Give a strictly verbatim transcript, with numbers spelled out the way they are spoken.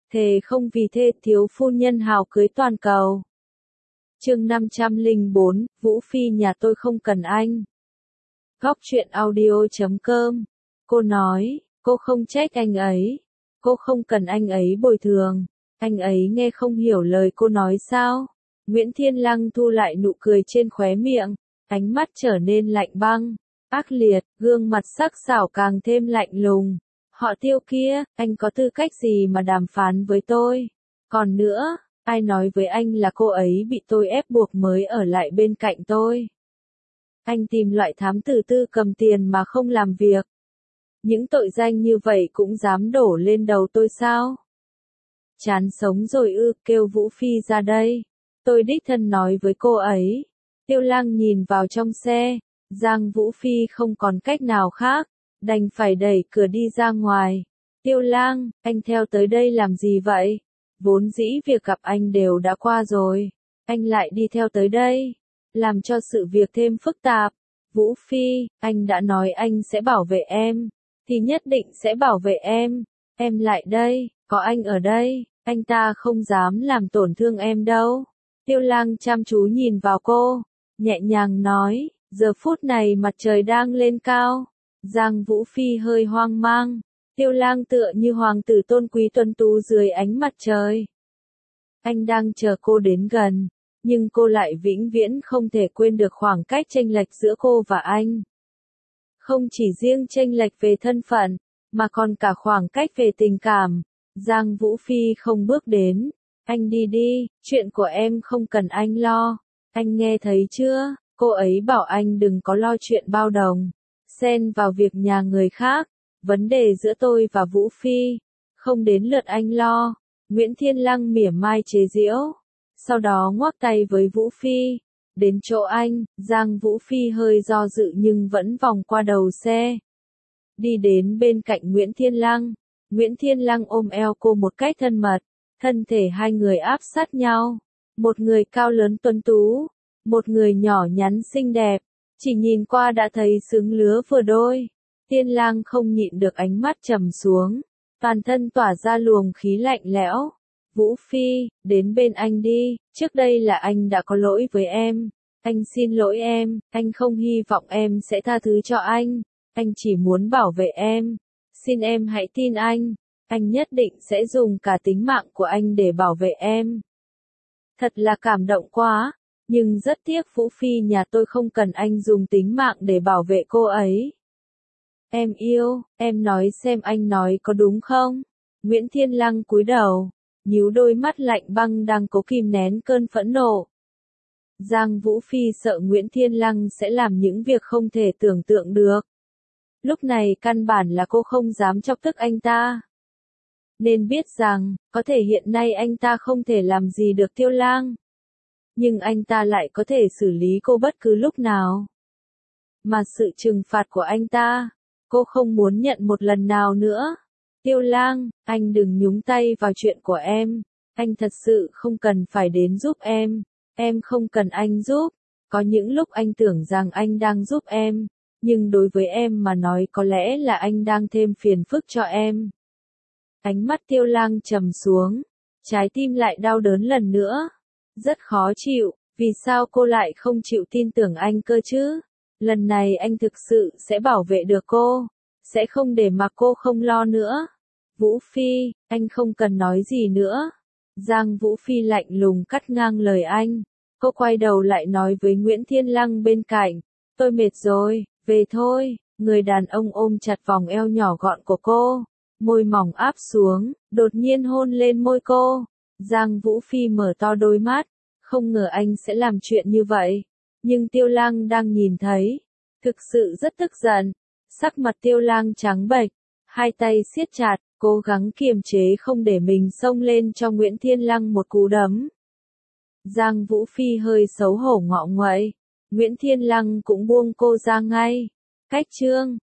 thề không vì thê thiếu phu nhân hào cưới toàn cầu. Chương năm trăm lẻ bốn, Vũ Phi nhà tôi không cần anh. Góc truyện audio chấm com. Cô nói, cô không trách anh ấy. Cô không cần anh ấy bồi thường. Anh ấy nghe không hiểu lời cô nói sao? Nguyễn Thiên Lăng thu lại nụ cười trên khóe miệng, ánh mắt trở nên lạnh băng, ác liệt, gương mặt sắc sảo càng thêm lạnh lùng. Họ Tiêu kia, anh có tư cách gì mà đàm phán với tôi? Còn nữa, ai nói với anh là cô ấy bị tôi ép buộc mới ở lại bên cạnh tôi? Anh tìm loại thám tử tư cầm tiền mà không làm việc. Những tội danh như vậy cũng dám đổ lên đầu tôi sao? Chán sống rồi ư, kêu Vũ Phi ra đây. Tôi đích thân nói với cô ấy. Tiêu Lăng nhìn vào trong xe, Giang Vũ Phi không còn cách nào khác, đành phải đẩy cửa đi ra ngoài. Tiêu Lăng, anh theo tới đây làm gì vậy? Vốn dĩ việc gặp anh đều đã qua rồi. Anh lại đi theo tới đây, làm cho sự việc thêm phức tạp. Vũ Phi, anh đã nói anh sẽ bảo vệ em, thì nhất định sẽ bảo vệ em. Em lại đây, có anh ở đây, anh ta không dám làm tổn thương em đâu. Tiêu Lăng chăm chú nhìn vào cô, nhẹ nhàng nói, giờ phút này mặt trời đang lên cao. Giang Vũ Phi hơi hoang mang. Tiêu Lăng tựa như hoàng tử tôn quý tuấn tú dưới ánh mặt trời. Anh đang chờ cô đến gần, nhưng cô lại vĩnh viễn không thể quên được khoảng cách chênh lệch giữa cô và anh. Không chỉ riêng chênh lệch về thân phận, mà còn cả khoảng cách về tình cảm. Giang Vũ Phi không bước đến. Anh đi đi, chuyện của em không cần anh lo. Anh nghe thấy chưa? Cô ấy bảo anh đừng có lo chuyện bao đồng, xen vào việc nhà người khác. Vấn đề giữa tôi và Vũ Phi, không đến lượt anh lo. Nguyễn Thiên Lăng mỉa mai chế giễu, sau đó ngoắc tay với Vũ Phi. Đến chỗ anh, Giang Vũ Phi hơi do dự nhưng vẫn vòng qua đầu xe. Đi đến bên cạnh Nguyễn Thiên Lăng. Nguyễn Thiên Lăng ôm eo cô một cách thân mật. Thân thể hai người áp sát nhau. Một người cao lớn tuấn tú, một người nhỏ nhắn xinh đẹp. Chỉ nhìn qua đã thấy xứng lứa vừa đôi. Thiên Lang không nhịn được ánh mắt trầm xuống. Toàn thân tỏa ra luồng khí lạnh lẽo. Vũ Phi, đến bên anh đi. Trước đây là anh đã có lỗi với em. Anh xin lỗi em. Anh không hy vọng em sẽ tha thứ cho anh. Anh chỉ muốn bảo vệ em. Xin em hãy tin anh. Anh nhất định sẽ dùng cả tính mạng của anh để bảo vệ em. Thật là cảm động quá. Nhưng rất tiếc Vũ Phi nhà tôi không cần anh dùng tính mạng để bảo vệ cô ấy. Em yêu, em nói xem anh nói có đúng không? Nguyễn Thiên Lăng cúi đầu, nhíu đôi mắt lạnh băng đang cố kìm nén cơn phẫn nộ. Giang Vũ Phi sợ Nguyễn Thiên Lăng sẽ làm những việc không thể tưởng tượng được. Lúc này căn bản là cô không dám chọc tức anh ta. Nên biết rằng, có thể hiện nay anh ta không thể làm gì được Tiêu Lang. Nhưng anh ta lại có thể xử lý cô bất cứ lúc nào. Mà sự trừng phạt của anh ta, cô không muốn nhận một lần nào nữa. Tiêu Lang, anh đừng nhúng tay vào chuyện của em. Anh thật sự không cần phải đến giúp em. Em không cần anh giúp. Có những lúc anh tưởng rằng anh đang giúp em. Nhưng đối với em mà nói có lẽ là anh đang thêm phiền phức cho em. Ánh mắt Tiêu Lang trầm xuống. Trái tim lại đau đớn lần nữa. Rất khó chịu. Vì sao cô lại không chịu tin tưởng anh cơ chứ? Lần này anh thực sự sẽ bảo vệ được cô. Sẽ không để mặc cô không lo nữa. Vũ Phi, anh không cần nói gì nữa. Giang Vũ Phi lạnh lùng cắt ngang lời anh. Cô quay đầu lại nói với Nguyễn Thiên Lăng bên cạnh. Tôi mệt rồi, về thôi. Người đàn ông ôm chặt vòng eo nhỏ gọn của cô. Môi mỏng áp xuống, đột nhiên hôn lên môi cô. Giang Vũ Phi mở to đôi mắt. Không ngờ anh sẽ làm chuyện như vậy. Nhưng Tiêu Lang đang nhìn thấy. Thực sự rất tức giận. Sắc mặt Tiêu Lang trắng bệch. Hai tay siết chặt, cố gắng kiềm chế không để mình xông lên cho Nguyễn Thiên Lăng một cú đấm. Giang Vũ Phi hơi xấu hổ ngọ nguậy. Nguyễn Thiên Lăng cũng buông cô ra ngay. Cách chương